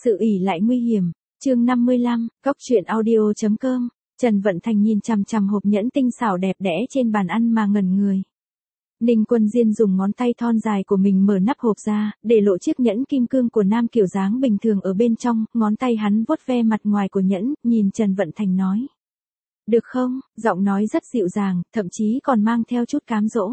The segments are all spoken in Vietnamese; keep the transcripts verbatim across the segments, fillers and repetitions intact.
Sự ỷ lại nguy hiểm, chương năm mươi lăm, Cóc truyện audio chấm com. Trần Vận Thành nhìn chằm chằm hộp nhẫn tinh xảo đẹp đẽ trên bàn ăn mà ngẩn người. Ninh Quân Diên dùng ngón tay thon dài của mình mở nắp hộp ra, để lộ chiếc nhẫn kim cương của nam kiểu dáng bình thường ở bên trong, ngón tay hắn vuốt ve mặt ngoài của nhẫn, nhìn Trần Vận Thành nói. Được không, giọng nói rất dịu dàng, thậm chí còn mang theo chút cám dỗ.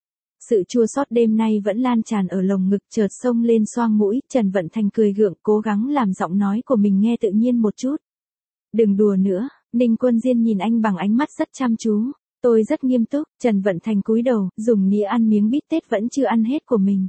Sự chua xót đêm nay vẫn lan tràn ở lồng ngực chợt xông lên xoang mũi, Trần Vận Thành cười gượng cố gắng làm giọng nói của mình nghe tự nhiên một chút. Đừng đùa nữa, Ninh Quân Diên nhìn anh bằng ánh mắt rất chăm chú. Tôi rất nghiêm túc, Trần Vận Thành cúi đầu, dùng nĩa ăn miếng bít tết vẫn chưa ăn hết của mình.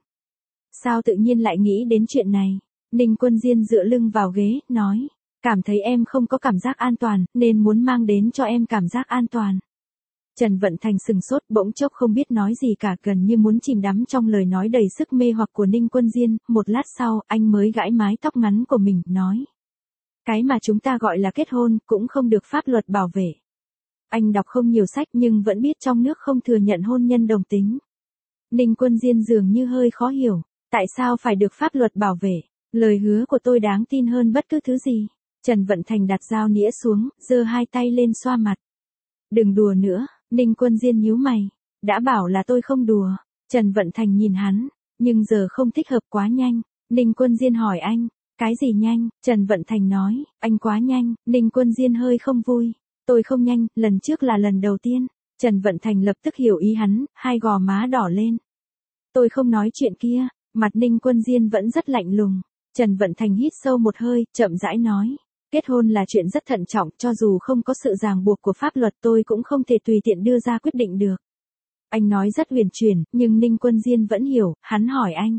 Sao tự nhiên lại nghĩ đến chuyện này? Ninh Quân Diên dựa lưng vào ghế, nói. Cảm thấy em không có cảm giác an toàn, nên muốn mang đến cho em cảm giác an toàn. Trần Vận Thành sừng sốt bỗng chốc không biết nói gì cả, gần như muốn chìm đắm trong lời nói đầy sức mê hoặc của Ninh Quân Diên. Một lát sau, anh mới gãi mái tóc ngắn của mình, nói. Cái mà chúng ta gọi là kết hôn, cũng không được pháp luật bảo vệ. Anh đọc không nhiều sách nhưng vẫn biết trong nước không thừa nhận hôn nhân đồng tính. Ninh Quân Diên dường như hơi khó hiểu. Tại sao phải được pháp luật bảo vệ? Lời hứa của tôi đáng tin hơn bất cứ thứ gì. Trần Vận Thành đặt dao nĩa xuống, giơ hai tay lên xoa mặt. Đừng đùa nữa, Ninh Quân Diên nhíu mày. Đã bảo là tôi không đùa. Trần Vận Thành nhìn hắn, nhưng giờ không thích hợp quá nhanh. Ninh Quân Diên hỏi anh, cái gì nhanh? Trần Vận Thành nói, anh quá nhanh. Ninh Quân Diên hơi không vui. Tôi không nhanh, lần trước là lần đầu tiên. Trần Vận Thành lập tức hiểu ý hắn, hai gò má đỏ lên. Tôi không nói chuyện kia, mặt Ninh Quân Diên vẫn rất lạnh lùng. Trần Vận Thành hít sâu một hơi, chậm rãi nói. Kết hôn là chuyện rất thận trọng, cho dù không có sự ràng buộc của pháp luật tôi cũng không thể tùy tiện đưa ra quyết định được. Anh nói rất huyền chuyển, nhưng Ninh Quân Diên vẫn hiểu, hắn hỏi anh.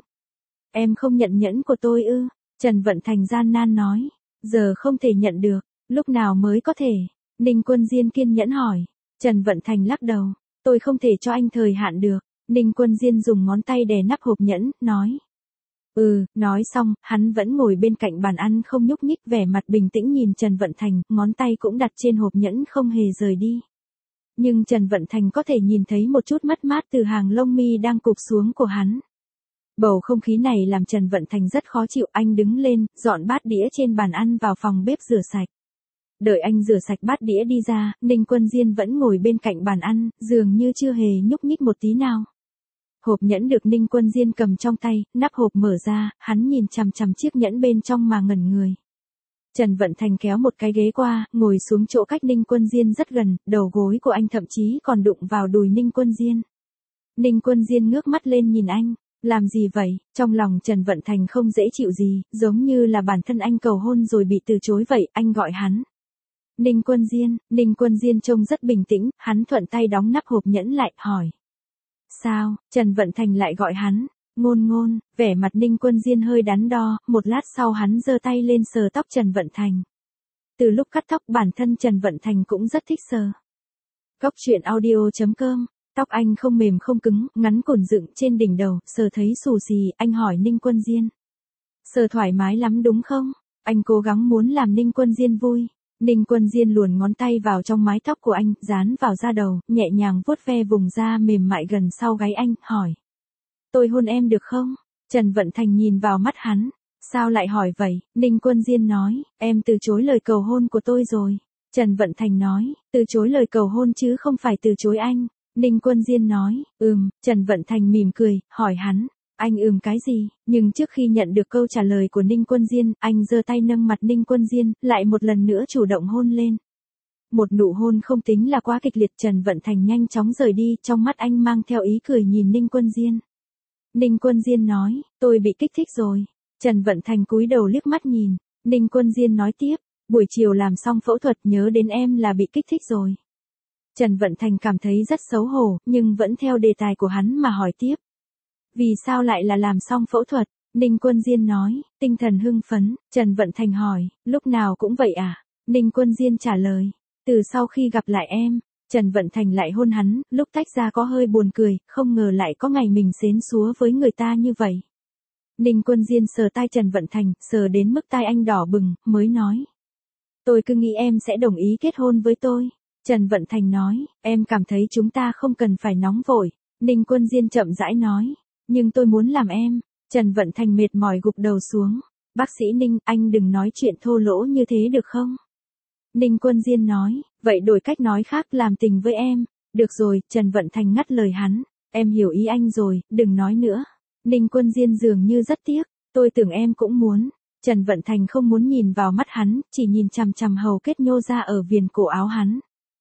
Em không nhận nhẫn của tôi ư? Trần Vận Thành gian nan nói. Giờ không thể nhận được, lúc nào mới có thể? Ninh Quân Diên kiên nhẫn hỏi. Trần Vận Thành lắc đầu. Tôi không thể cho anh thời hạn được. Ninh Quân Diên dùng ngón tay đè nắp hộp nhẫn, nói. Ừ, nói xong, hắn vẫn ngồi bên cạnh bàn ăn không nhúc nhích, vẻ mặt bình tĩnh nhìn Trần Vận Thành, ngón tay cũng đặt trên hộp nhẫn không hề rời đi. Nhưng Trần Vận Thành có thể nhìn thấy một chút mất mát từ hàng lông mi đang cụp xuống của hắn. Bầu không khí này làm Trần Vận Thành rất khó chịu, anh đứng lên, dọn bát đĩa trên bàn ăn vào phòng bếp rửa sạch. Đợi anh rửa sạch bát đĩa đi ra, Ninh Quân Diên vẫn ngồi bên cạnh bàn ăn, dường như chưa hề nhúc nhích một tí nào. Hộp nhẫn được Ninh Quân Diên cầm trong tay, nắp hộp mở ra, hắn nhìn chằm chằm chiếc nhẫn bên trong mà ngẩn người. Trần Vận Thành kéo một cái ghế qua, ngồi xuống chỗ cách Ninh Quân Diên rất gần, đầu gối của anh thậm chí còn đụng vào đùi Ninh Quân Diên. Ninh Quân Diên ngước mắt lên nhìn anh, làm gì vậy? Trong lòng Trần Vận Thành không dễ chịu gì, giống như là bản thân anh cầu hôn rồi bị từ chối vậy, anh gọi hắn. Ninh Quân Diên, Ninh Quân Diên trông rất bình tĩnh, hắn thuận tay đóng nắp hộp nhẫn lại, hỏi. Sao? Trần Vận Thành lại gọi hắn. Ngôn Ngôn, vẻ mặt Ninh Quân Diên hơi đắn đo, một lát sau hắn giơ tay lên sờ tóc Trần Vận Thành. Từ lúc cắt tóc bản thân Trần Vận Thành cũng rất thích sờ. Cóc truyện audio chấm com, tóc anh không mềm không cứng, ngắn cổn dựng trên đỉnh đầu, sờ thấy xù xì, anh hỏi Ninh Quân Diên. Sờ thoải mái lắm đúng không? Anh cố gắng muốn làm Ninh Quân Diên vui. Ninh Quân Diên luồn ngón tay vào trong mái tóc của anh, dán vào da đầu, nhẹ nhàng vuốt ve vùng da mềm mại gần sau gáy anh, hỏi. Tôi hôn em được không? Trần Vận Thành nhìn vào mắt hắn. Sao lại hỏi vậy? Ninh Quân Diên nói, em từ chối lời cầu hôn của tôi rồi. Trần Vận Thành nói, từ chối lời cầu hôn chứ không phải từ chối anh. Ninh Quân Diên nói, ừm, Trần Vận Thành mỉm cười, hỏi hắn. Anh ừm cái gì? Nhưng trước khi nhận được câu trả lời của Ninh Quân Diên, anh giơ tay nâng mặt Ninh Quân Diên, lại một lần nữa chủ động hôn lên. Một nụ hôn không tính là quá kịch liệt, Trần Vận Thành nhanh chóng rời đi, trong mắt anh mang theo ý cười nhìn Ninh Quân Diên. Ninh Quân Diên nói, tôi bị kích thích rồi. Trần Vận Thành cúi đầu liếc mắt nhìn. Ninh Quân Diên nói tiếp, buổi chiều làm xong phẫu thuật nhớ đến em là bị kích thích rồi. Trần Vận Thành cảm thấy rất xấu hổ, nhưng vẫn theo đề tài của hắn mà hỏi tiếp. Vì sao lại là làm xong phẫu thuật? Ninh Quân Diên nói, tinh thần hưng phấn. Trần Vận Thành hỏi, lúc nào cũng vậy à? Ninh Quân Diên trả lời, từ sau khi gặp lại em. Trần Vận Thành lại hôn hắn, lúc tách ra có hơi buồn cười, không ngờ lại có ngày mình xến xúa với người ta như vậy. Ninh Quân Diên sờ tai Trần Vận Thành, sờ đến mức tai anh đỏ bừng, mới nói. Tôi cứ nghĩ em sẽ đồng ý kết hôn với tôi. Trần Vận Thành nói, em cảm thấy chúng ta không cần phải nóng vội. Ninh Quân Diên chậm rãi nói. Nhưng tôi muốn làm em. Trần Vận Thành mệt mỏi gục đầu xuống. Bác sĩ Ninh, anh đừng nói chuyện thô lỗ như thế được không? Ninh Quân Diên nói, vậy đổi cách nói khác, làm tình với em. Được rồi, Trần Vận Thành ngắt lời hắn. Em hiểu ý anh rồi, đừng nói nữa. Ninh Quân Diên dường như rất tiếc. Tôi tưởng em cũng muốn. Trần Vận Thành không muốn nhìn vào mắt hắn, chỉ nhìn chằm chằm hầu kết nhô ra ở viền cổ áo hắn.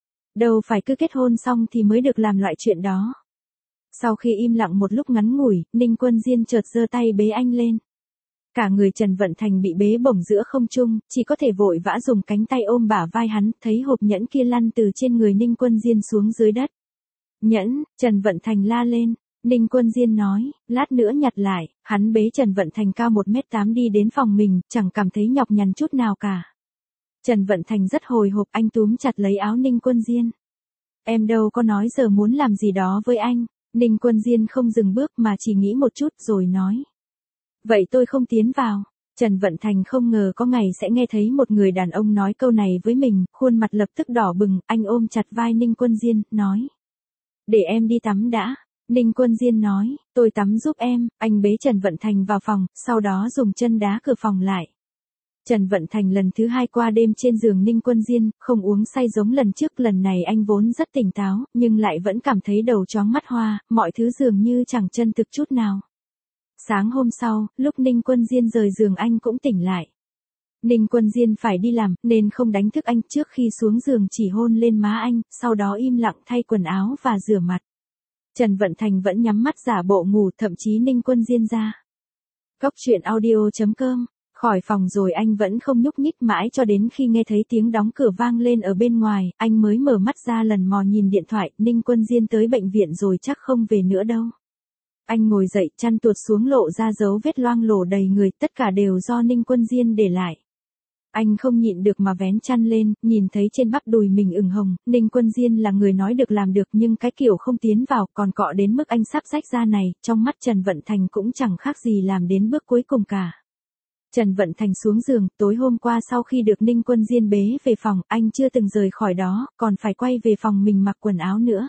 Đâu phải cứ kết hôn xong thì mới được làm loại chuyện đó. Sau khi im lặng một lúc ngắn ngủi, Ninh Quân Diên chợt giơ tay bế anh lên. Cả người Trần Vận Thành bị bế bổng giữa không trung, chỉ có thể vội vã dùng cánh tay ôm bả vai hắn, thấy hộp nhẫn kia lăn từ trên người Ninh Quân Diên xuống dưới đất. Nhẫn, Trần Vận Thành la lên. Ninh Quân Diên nói, lát nữa nhặt lại. Hắn bế Trần Vận Thành cao một mét tám đi đến phòng mình, chẳng cảm thấy nhọc nhằn chút nào cả. Trần Vận Thành rất hồi hộp, anh túm chặt lấy áo Ninh Quân Diên. Em đâu có nói giờ muốn làm gì đó với anh. Ninh Quân Diên không dừng bước mà chỉ nghĩ một chút rồi nói. Vậy tôi không tiến vào. Trần Vận Thành không ngờ có ngày sẽ nghe thấy một người đàn ông nói câu này với mình, khuôn mặt lập tức đỏ bừng, anh ôm chặt vai Ninh Quân Diên, nói. Để em đi tắm đã. Ninh Quân Diên nói, tôi tắm giúp em. Anh bế Trần Vận Thành vào phòng, sau đó dùng chân đá cửa phòng lại. Trần Vận Thành lần thứ hai qua đêm trên giường Ninh Quân Diên, không uống say giống lần trước, lần này anh vốn rất tỉnh táo, nhưng lại vẫn cảm thấy đầu chóng mắt hoa, mọi thứ dường như chẳng chân thực chút nào. Sáng hôm sau, lúc Ninh Quân Diên rời giường anh cũng tỉnh lại. Ninh Quân Diên phải đi làm, nên không đánh thức anh, trước khi xuống giường chỉ hôn lên má anh, sau đó im lặng thay quần áo và rửa mặt. Trần Vận Thành vẫn nhắm mắt giả bộ ngủ, thậm chí Ninh Quân Diên ra. Góc truyện audio chấm com. Khỏi phòng rồi anh vẫn không nhúc nhích mãi cho đến khi nghe thấy tiếng đóng cửa vang lên ở bên ngoài, anh mới mở mắt ra lần mò nhìn điện thoại, Ninh Quân Diên tới bệnh viện rồi chắc không về nữa đâu. Anh ngồi dậy, chăn tuột xuống lộ ra dấu vết loang lổ đầy người, tất cả đều do Ninh Quân Diên để lại. Anh không nhịn được mà vén chăn lên, nhìn thấy trên bắp đùi mình ửng hồng, Ninh Quân Diên là người nói được làm được nhưng cái kiểu không tiến vào, còn cọ đến mức anh sắp rách ra này, trong mắt Trần Vận Thành cũng chẳng khác gì làm đến bước cuối cùng cả. Trần Vận Thành xuống giường, tối hôm qua sau khi được Ninh Quân Diên bế về phòng, anh chưa từng rời khỏi đó, còn phải quay về phòng mình mặc quần áo nữa.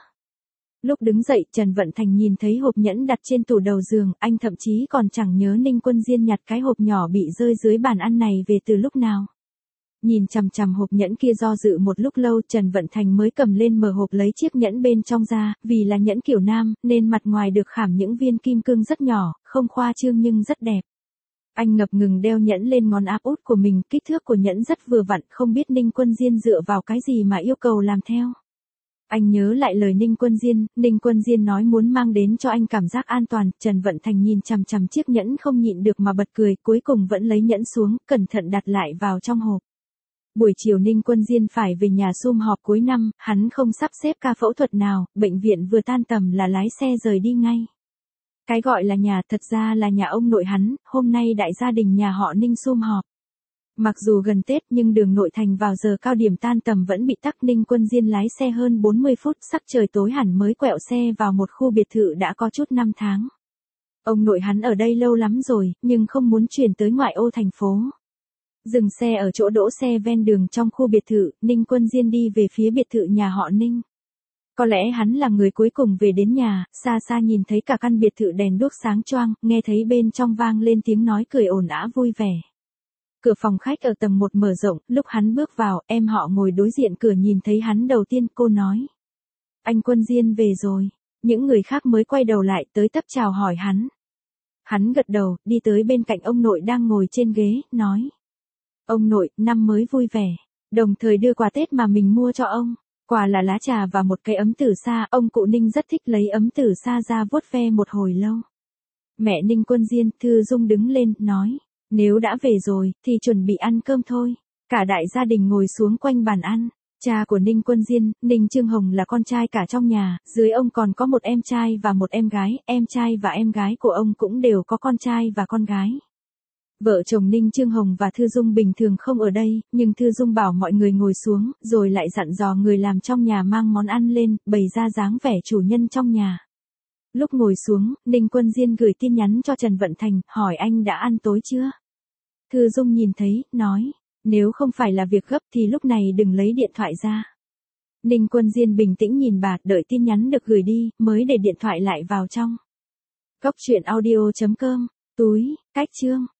Lúc đứng dậy, Trần Vận Thành nhìn thấy hộp nhẫn đặt trên tủ đầu giường, anh thậm chí còn chẳng nhớ Ninh Quân Diên nhặt cái hộp nhỏ bị rơi dưới bàn ăn này về từ lúc nào. Nhìn chằm chằm hộp nhẫn kia do dự một lúc lâu, Trần Vận Thành mới cầm lên mở hộp lấy chiếc nhẫn bên trong ra, vì là nhẫn kiểu nam, nên mặt ngoài được khảm những viên kim cương rất nhỏ, không khoa trương nhưng rất đẹp. Anh ngập ngừng đeo nhẫn lên ngón áp út của mình, kích thước của nhẫn rất vừa vặn, không biết Ninh Quân Diên dựa vào cái gì mà yêu cầu làm theo. Anh nhớ lại lời Ninh Quân Diên, Ninh Quân Diên nói muốn mang đến cho anh cảm giác an toàn, Trần Vận Thành nhìn chằm chằm chiếc nhẫn không nhịn được mà bật cười, cuối cùng vẫn lấy nhẫn xuống, cẩn thận đặt lại vào trong hộp. Buổi chiều Ninh Quân Diên phải về nhà sum họp cuối năm, hắn không sắp xếp ca phẫu thuật nào, bệnh viện vừa tan tầm là lái xe rời đi ngay. Cái gọi là nhà thật ra là nhà ông nội hắn, hôm nay đại gia đình nhà họ Ninh sum họp. Mặc dù gần Tết nhưng đường nội thành vào giờ cao điểm tan tầm vẫn bị tắc. Ninh Quân Diên lái xe hơn bốn mươi phút, sắc trời tối hẳn mới quẹo xe vào một khu biệt thự đã có chút năm tháng. Ông nội hắn ở đây lâu lắm rồi, nhưng không muốn chuyển tới ngoại ô thành phố. Dừng xe ở chỗ đỗ xe ven đường trong khu biệt thự, Ninh Quân Diên đi về phía biệt thự nhà họ Ninh. Có lẽ hắn là người cuối cùng về đến nhà, xa xa nhìn thấy cả căn biệt thự đèn đuốc sáng choang, nghe thấy bên trong vang lên tiếng nói cười ồn ào vui vẻ. Cửa phòng khách ở tầng một mở rộng, lúc hắn bước vào, em họ ngồi đối diện cửa nhìn thấy hắn đầu tiên, cô nói. Anh Quân Diên về rồi. Những người khác mới quay đầu lại tới tấp chào hỏi hắn. Hắn gật đầu, đi tới bên cạnh ông nội đang ngồi trên ghế, nói. Ông nội, năm mới vui vẻ. Đồng thời đưa quà Tết mà mình mua cho ông. Quà là lá trà và một cái ấm từ xa, ông cụ Ninh rất thích lấy ấm từ xa ra vuốt ve một hồi lâu. Mẹ Ninh Quân Diên, Thư Dung đứng lên, nói. Nếu đã về rồi, thì chuẩn bị ăn cơm thôi. Cả đại gia đình ngồi xuống quanh bàn ăn. Cha của Ninh Quân Diên, Ninh Trương Hồng là con trai cả trong nhà, dưới ông còn có một em trai và một em gái, em trai và em gái của ông cũng đều có con trai và con gái. Vợ chồng Ninh Trương Hồng và Thư Dung bình thường không ở đây, nhưng Thư Dung bảo mọi người ngồi xuống, rồi lại dặn dò người làm trong nhà mang món ăn lên, bày ra dáng vẻ chủ nhân trong nhà. Lúc ngồi xuống, Ninh Quân Diên gửi tin nhắn cho Trần Vận Thành, hỏi anh đã ăn tối chưa? Thư Dung nhìn thấy, nói, nếu không phải là việc gấp thì lúc này đừng lấy điện thoại ra. Ninh Quân Diên bình tĩnh nhìn bà, đợi tin nhắn được gửi đi, mới để điện thoại lại vào trong. Góc truyện audio chấm com, túi, cách chương.